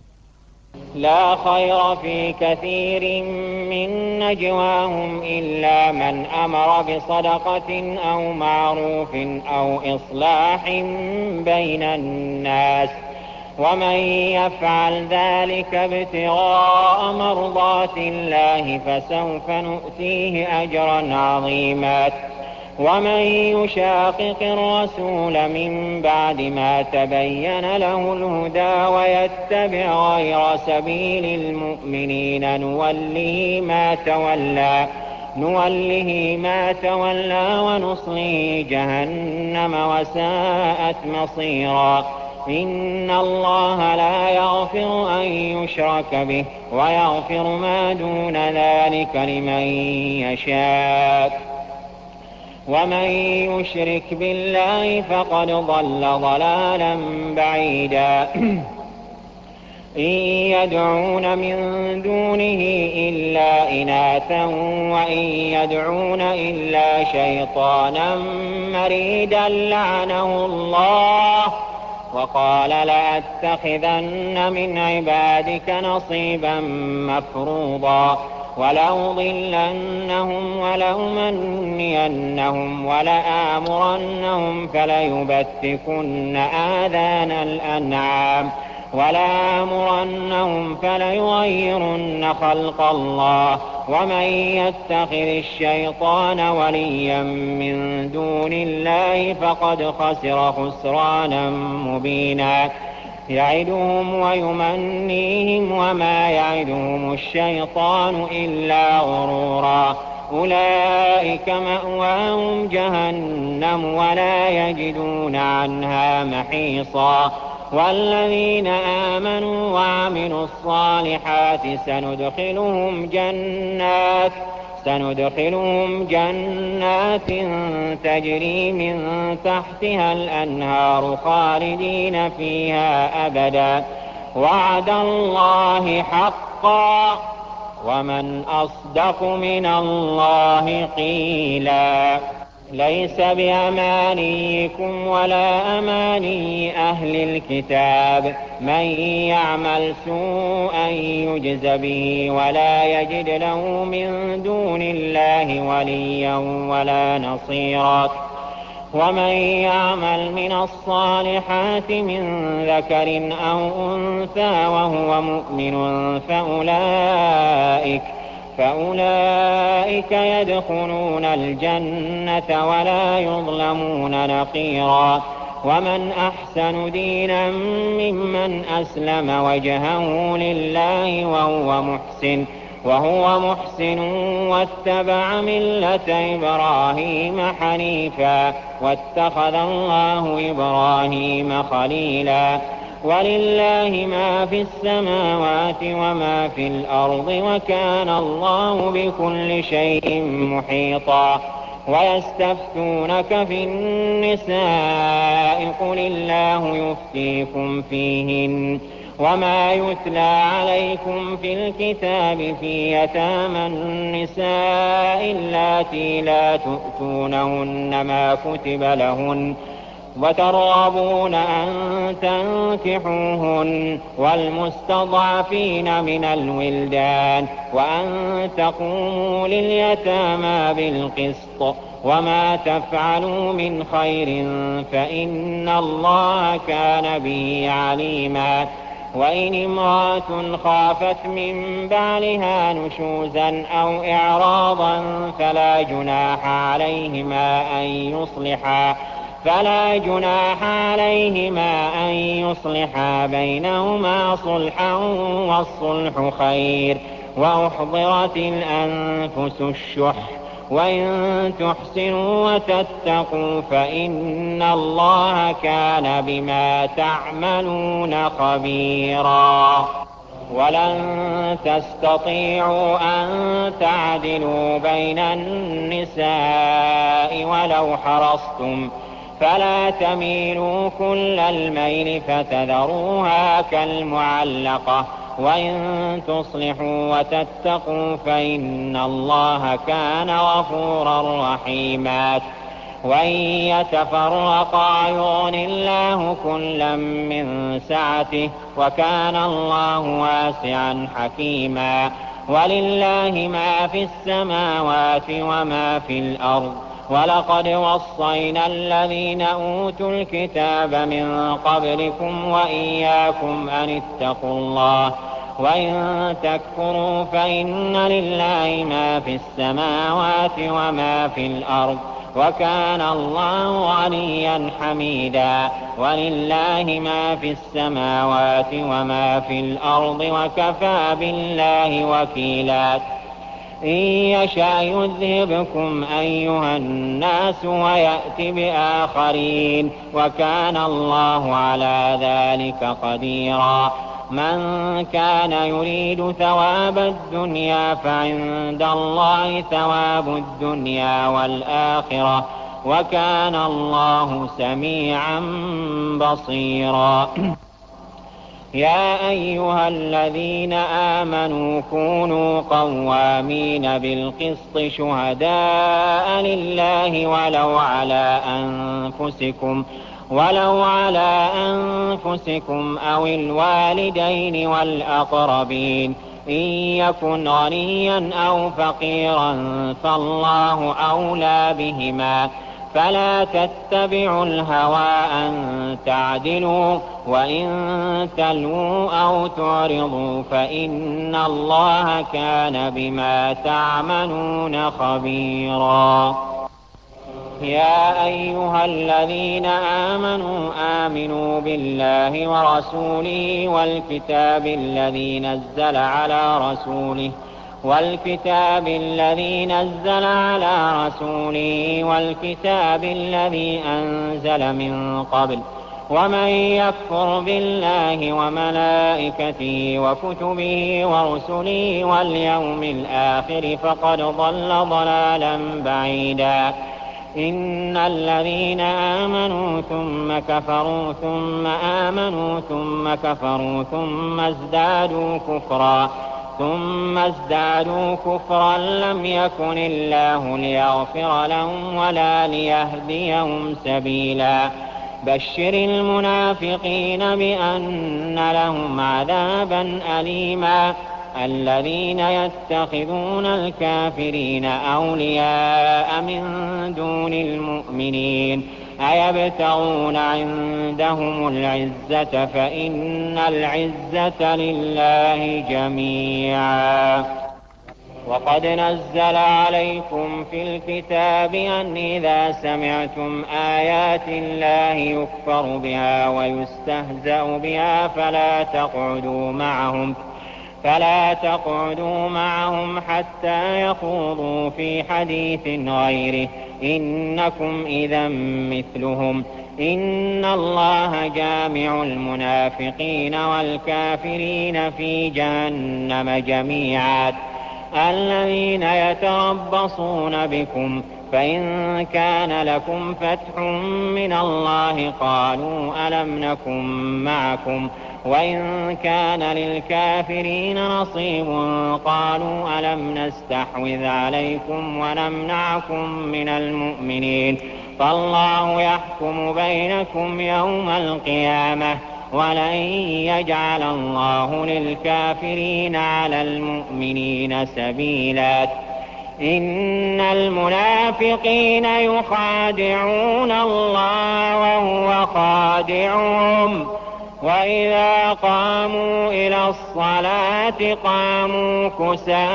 لا خير في كثير من نجواهم إلا من أمر بصدقة أو معروف أو إصلاح بين الناس ومن يفعل ذلك ابتغاء مرضات الله فسوف نؤتيه أجرا عظيما. ومن يشاقق الرسول من بعد ما تبين له الهدى ويتبع غير سبيل المؤمنين نوله ما تولى نوله ما تولى ونصله جهنم وساءت مصيرا. إن الله لا يغفر أن يشرك به ويغفر ما دون ذلك لمن يشاء ومن يشرك بالله فقد ضل ضلالا بعيدا. إن يدعون من دونه إلا إناثا وإن يدعون إلا شيطانا مريدا لعنه الله وقال لأتخذن من عبادك نصيبا مفروضا ولأضلنهم ولأمنينهم ولآمرنهم فليبتكن آذان الأنعام ولآمرنهم فليغيرن خلق الله ومن يتخذ الشيطان وليا من دون الله فقد خسر خسرانا مبينا. يعدهم ويمنيهم وما يعدهم الشيطان إلا غرورا. أولئك مأواهم جهنم ولا يجدون عنها محيصا. والذين آمنوا وعملوا الصالحات سندخلهم جنات سندخلهم جنات تجري من تحتها الأنهار خالدين فيها أبدا وعد الله حقا ومن أصدق من الله قيلا. ليس بأمانيكم ولا أماني أهل الكتاب من يعمل سوءا يجز به ولا يجد له من دون الله وليا ولا نصيرا. ومن يعمل من الصالحات من ذكر أو أنثى وهو مؤمن فأولئك فأولئك يدخلون الجنة ولا يظلمون نقيرا. ومن أحسن دينا ممن أسلم وجهه لله وهو محسن وهو محسن واتبع ملة إبراهيم حنيفا واتخذ الله إبراهيم خليلا. ولله ما في السماوات وما في الأرض وكان الله بكل شيء محيطا. ويستفتونك في النساء قل الله يفتيكم فيهن وما يتلى عليكم في الكتاب في يتامى النساء اللاتي لا تؤتونهن ما كتب لهن وترغبون أن تنكحوهن والمستضعفين من الولدان وأن تقوموا لليتامى بالقسط وما تفعلوا من خير فإن الله كان به عليما. وإن امرأة خافت من بعلها نشوزا أو إعراضا فلا جناح عليهما أن يصلحا فلا جناح عليهما أن يصلحا بينهما صلحا والصلح خير. وأحضرت الأنفس الشح وإن تحسنوا وتتقوا فإن الله كان بما تعملون خبيرا. ولن تستطيعوا أن تعدلوا بين النساء ولو حرصتم فلا تميلوا كل الميل فتذروها كالمعلقة. وإن تصلحوا وتتقوا فإن الله كان غفورا رحيما. وإن يتفرقا يغن الله كلا من سعته وكان الله واسعا حكيما. ولله ما في السماوات وما في الأرض. ولقد وصينا الذين أوتوا الكتاب من قبلكم وإياكم أن اتقوا الله. وإن تكفروا فإن لله ما في السماوات وما في الأرض وكان الله غنيا حميدا. ولله ما في السماوات وما في الأرض وكفى بالله وكيلا. إن يشأ يذهبكم أيها الناس ويأت بآخرين وكان الله على ذلك قديرا. من كان يريد ثواب الدنيا فعند الله ثواب الدنيا والآخرة وكان الله سميعا بصيرا. يا أيها الذين آمنوا كونوا قوامين بالقسط شهداء لله ولو على أنفسكم ولو على أنفسكم أو الوالدين والأقربين إن يكن غنيا أو فقيرا فالله أولى بهما فلا تتبعوا الهوى أن تعدلوا وإن تلووا أو تعرضوا فإن الله كان بما تعملون خبيرا. يا أيها الذين آمنوا آمنوا بالله ورسوله والكتاب الذي نزل على رسوله والكتاب الذي نزل على رسوله والكتاب الذي أنزل من قبل ومن يكفر بالله وملائكته وكتبه ورسله واليوم الآخر فقد ضل ضلالا بعيدا. إن الذين آمنوا ثم كفروا ثم آمنوا ثم كفروا ثم ازدادوا كفرا ثم ازدادوا كفرا لم يكن الله ليغفر لهم ولا ليهديهم سبيلا. بشر المنافقين بأن لهم عذابا أليما. الذين يتخذون الكافرين أولياء من دون المؤمنين أيبتغون عندهم العزة فإن العزة لله جميعا. وقد نزل عليكم في الكتاب أن إذا سمعتم آيات الله يكفر بها ويستهزأ بها فلا تقعدوا معهم فلا تقعدوا معهم حتى يخوضوا في حديث غيره إنكم إذا مثلهم إن الله جامع المنافقين والكافرين في جهنم جميعا. الذين يتربصون بكم فإن كان لكم فتح من الله قالوا ألم نكن معكم وإن كان للكافرين نصيب قالوا ألم نستحوذ عليكم ونمنعكم من المؤمنين فالله يحكم بينكم يوم القيامة ولن يجعل الله للكافرين على المؤمنين سبيلا. إن المنافقين يخادعون الله وهو خادعهم وإذا قاموا إلى الصلاة قاموا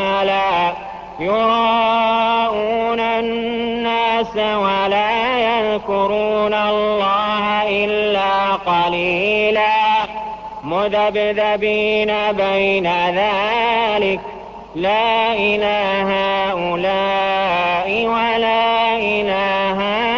كسالى يراءون الناس ولا يذكرون الله إلا قليلا مذبذبين بين ذلك لا إله هؤلاء ولا إله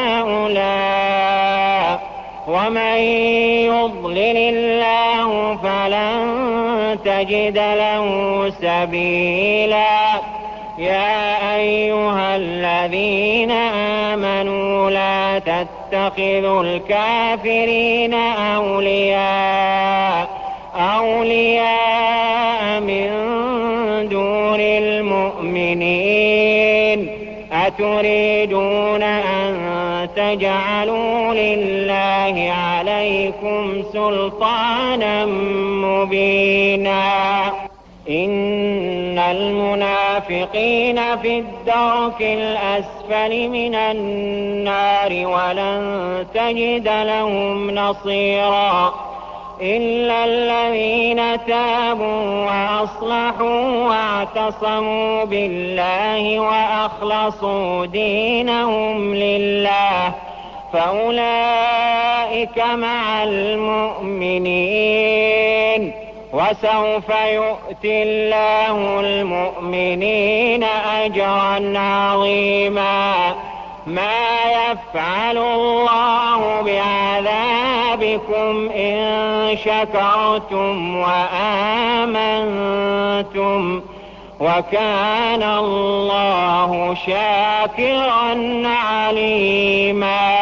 هؤلاء ومن يضلل الله فلن تجد له سبيلا يا أيها الذين آمنوا لا تتخذوا الكافرين أولياء أولياء من دون المؤمنين أتريدون أن تجعلوا لله عليكم سلطانا مبينا إن المنافقين في الدرك الأسفل من النار ولن تجد لهم نصيرا إلا الذين تابوا وأصلحوا واعتصموا بالله وأخلصوا دينهم لله فأولئك مع المؤمنين وسوف يؤتي الله المؤمنين أجرا عظيما ما يفعل الله بعذابكم إن شكرتم وآمنتم وكان الله شاكرا عليما.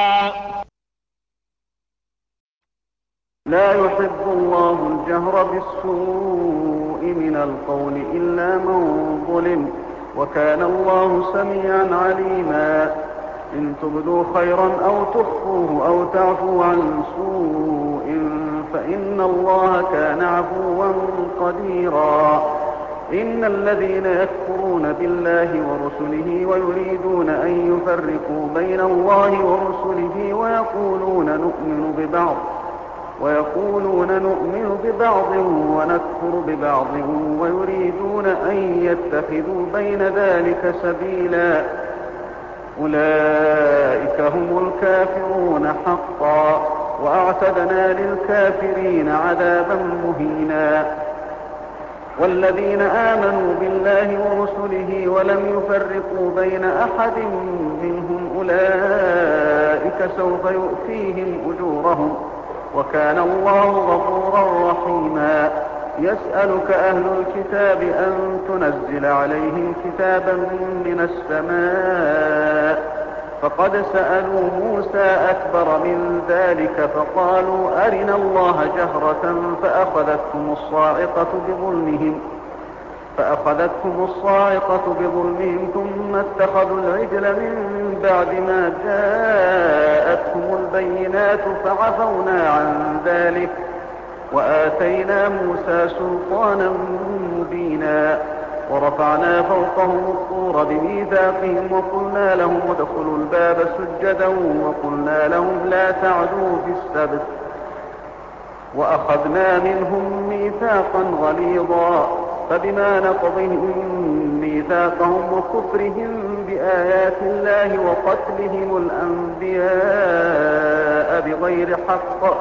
لا يحب الله الجهر بالسوء من القول إلا من ظلم وكان الله سميعا عليما. إن تبدوا خيرا أو تخفوه أو تعفوا عن سوء فإن الله كان عفوا قديرا. إن الذين يكفرون بالله ورسله ويريدون أن يفرقوا بين الله ورسله ويقولون نؤمن ببعض ويقولون نؤمن ببعض ونكفر ببعض ويريدون أن يتخذوا بين ذلك سبيلا أولئك هم الكافرون حقا وأعتدنا للكافرين عذابا مهينا. والذين آمنوا بالله ورسله ولم يفرقوا بين أحد منهم أولئك سوف يؤتيهم أجورهم وكان الله غفورا رحيما. يسألك أهل الكتاب أن تنزل عليهم كتابا من السماء فقد سألوا موسى أكبر من ذلك فقالوا أرنا الله جهرة فأخذتهم الصاعقة بظلمهم فأخذتهم الصاعقة بظلمهم ثم اتخذوا العجل من بعد ما جاءتهم البينات فعفونا عن ذلك وآتينا موسى سلطانا مبينا. ورفعنا فوقهم الطور بميثاقهم وقلنا لهم ادخلوا الباب سجدا وقلنا لهم لا تعدوا في السبت وأخذنا منهم ميثاقا غليظا فبما نقضهم ميثاقهم وكفرهم بآيات الله وقتلهم الأنبياء بغير حق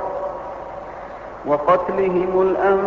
وقتلهم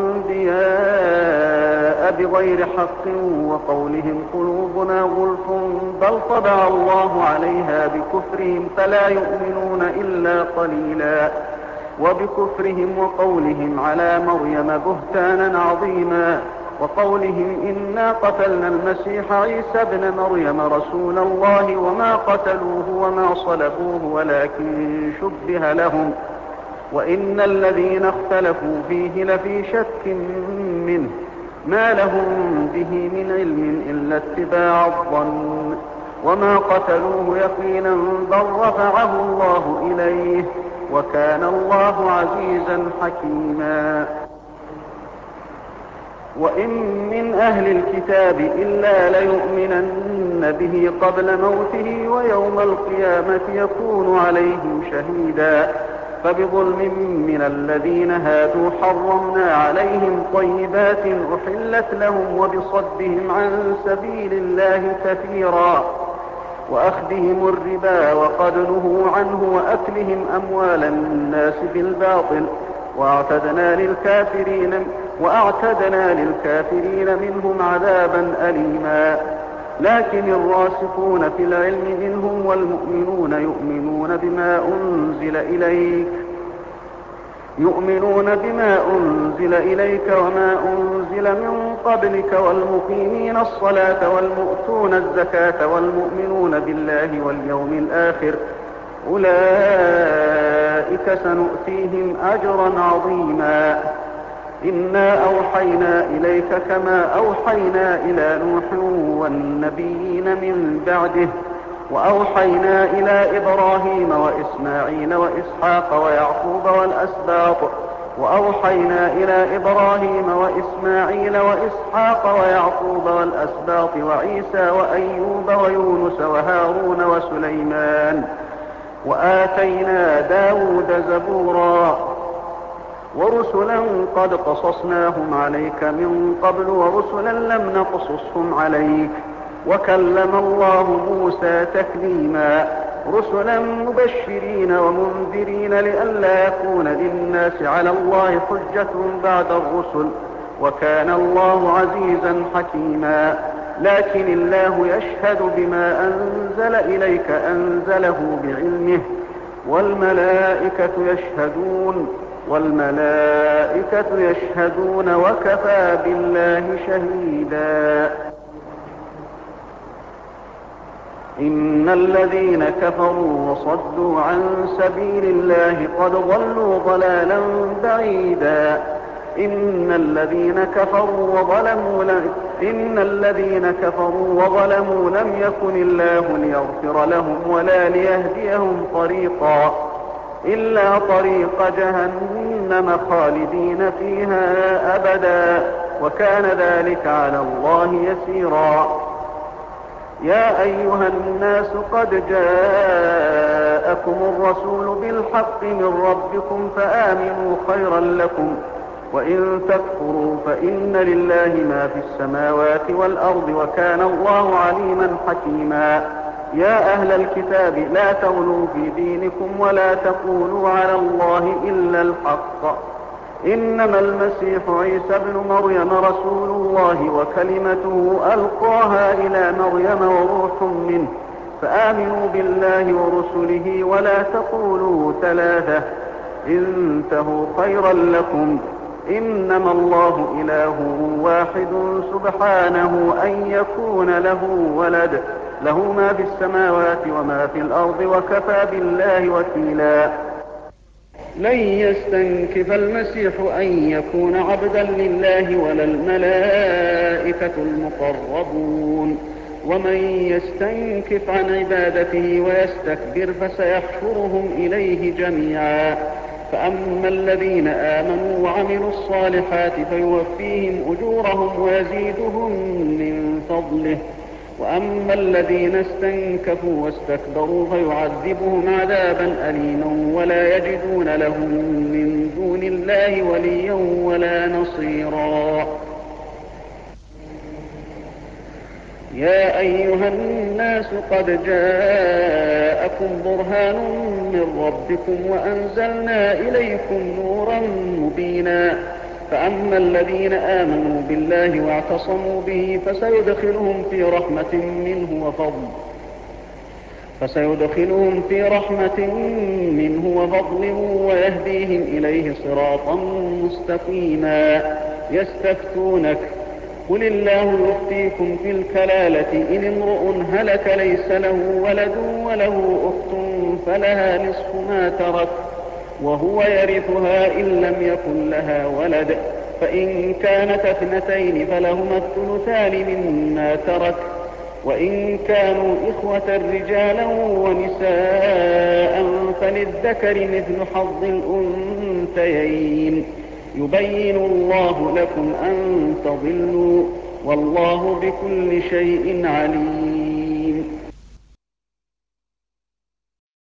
الأنبياء بغير حق وقولهم قلوبنا غلف بل طبع الله عليها بكفرهم فلا يؤمنون إلا قليلا. وبكفرهم وقولهم على مريم بهتانا عظيما وقولهم إنا قتلنا المسيح عيسى ابن مريم رسول الله وما قتلوه وما صلبوه ولكن شبه لهم وإن الذين اختلفوا فيه لفي شك منه ما لهم به من علم إلا اتباع الظن وما قتلوه يقينا بل رفعه الله إليه وكان الله عزيزا حكيما. وإن من أهل الكتاب إلا ليؤمنن به قبل موته ويوم القيامة يكون عليهم شهيدا. فبظلم من الذين هادوا حرمنا عليهم طيبات أحلت لهم وبصدهم عن سبيل الله كثيرا وأخذهم الربا وقد نهوا عنه وأكلهم أموال الناس بالباطل وأعتدنا للكافرين, وأعتدنا للكافرين منهم عذابا أليما. لكن الراسخون في العلم منهم والمؤمنون يؤمنون بما أنزل إليك يؤمنون بما أنزل إليك وما أنزل من قبلك والمقيمين الصلاة والمؤتون الزكاة والمؤمنون بالله واليوم الآخر أولئك سنؤتيهم أجرا عظيما. إنا أوحينا إليك كما أوحينا إلى نوح والنبيين من بعده وأوحينا إلى إبراهيم وإسماعيل وإسحاق ويعقوب والأسباط وأوحينا إلى إبراهيم وإسماعيل وإسحاق ويعقوب والأسباط وعيسى وأيوب ويونس وهارون وسليمان وآتينا داود زبورا ورسلا قد قصصناهم عليك من قبل ورسلا لم نقصصهم عليك وكلم الله موسى تكليما. رسلا مبشرين ومنذرين لئلا يكون للناس على الله حجة بعد الرسل وكان الله عزيزا حكيما. لكن الله يشهد بما أنزل إليك أنزله بعلمه والملائكة يشهدون والملائكة يشهدون وكفى بالله شهيدا. إن الذين كفروا وصدوا عن سبيل الله قد ضلوا ضلالا بعيدا. إن الذين كفروا وظلموا لم إن الذين كفروا وظلموا لم يكن الله ليغفر لهم ولا ليهديهم طريقا إلا طريق جهنم خالدين فيها أبدا وكان ذلك على الله يسيرا. يا أيها الناس قد جاءكم الرسول بالحق من ربكم فآمنوا خيرا لكم وإن تكفروا فإن لله ما في السماوات والأرض وكان الله عليما حكيما. يا أهل الكتاب لا تغلوا في دينكم ولا تقولوا على الله إلا الحق. إنما المسيح عيسى ابن مريم رسول الله وكلمته ألقاها إلى مريم وروح منه فآمنوا بالله ورسله ولا تقولوا ثلاثة انتهوا خيرا لكم. إنما الله إله واحد سبحانه أن يكون له ولد له ما في السماوات وما في الأرض وكفى بالله وكيلا. لن يستنكف المسيح أن يكون عبدا لله ولا الملائكة المقربون ومن يستنكف عن عبادته ويستكبر فسيحشرهم إليه جميعا. فأما الذين آمنوا وعملوا الصالحات فيوفيهم أجورهم ويزيدهم من فضله وأما الذين استنكفوا واستكبروا فيعذبهم عذابا أليما ولا يجدون لهم من دون الله وليا ولا نصيرا. يا أيها الناس قد جاءكم برهان من ربكم وأنزلنا إليكم نورا مبينا. فأما الذين آمنوا بالله واعتصموا به فسيدخلهم في رحمة منه وفضل فسيدخلهم في رحمة منه وفضل ويهديهم إليه صراطا مستقيما. يستفتونك قل الله يفتيكم في الكلالة إن امرؤ هلك ليس له ولد وله أخت فلها نصف ما ترك وهو يرثها إن لم يكن لها ولد فإن كانت اثنتين فلهما الثلثان مما ترك وإن كانوا إخوة رجالا ونساء فللذكر مثل حظ الأنثيين. يبين الله لكم أن تضلوا والله بكل شيء عليم.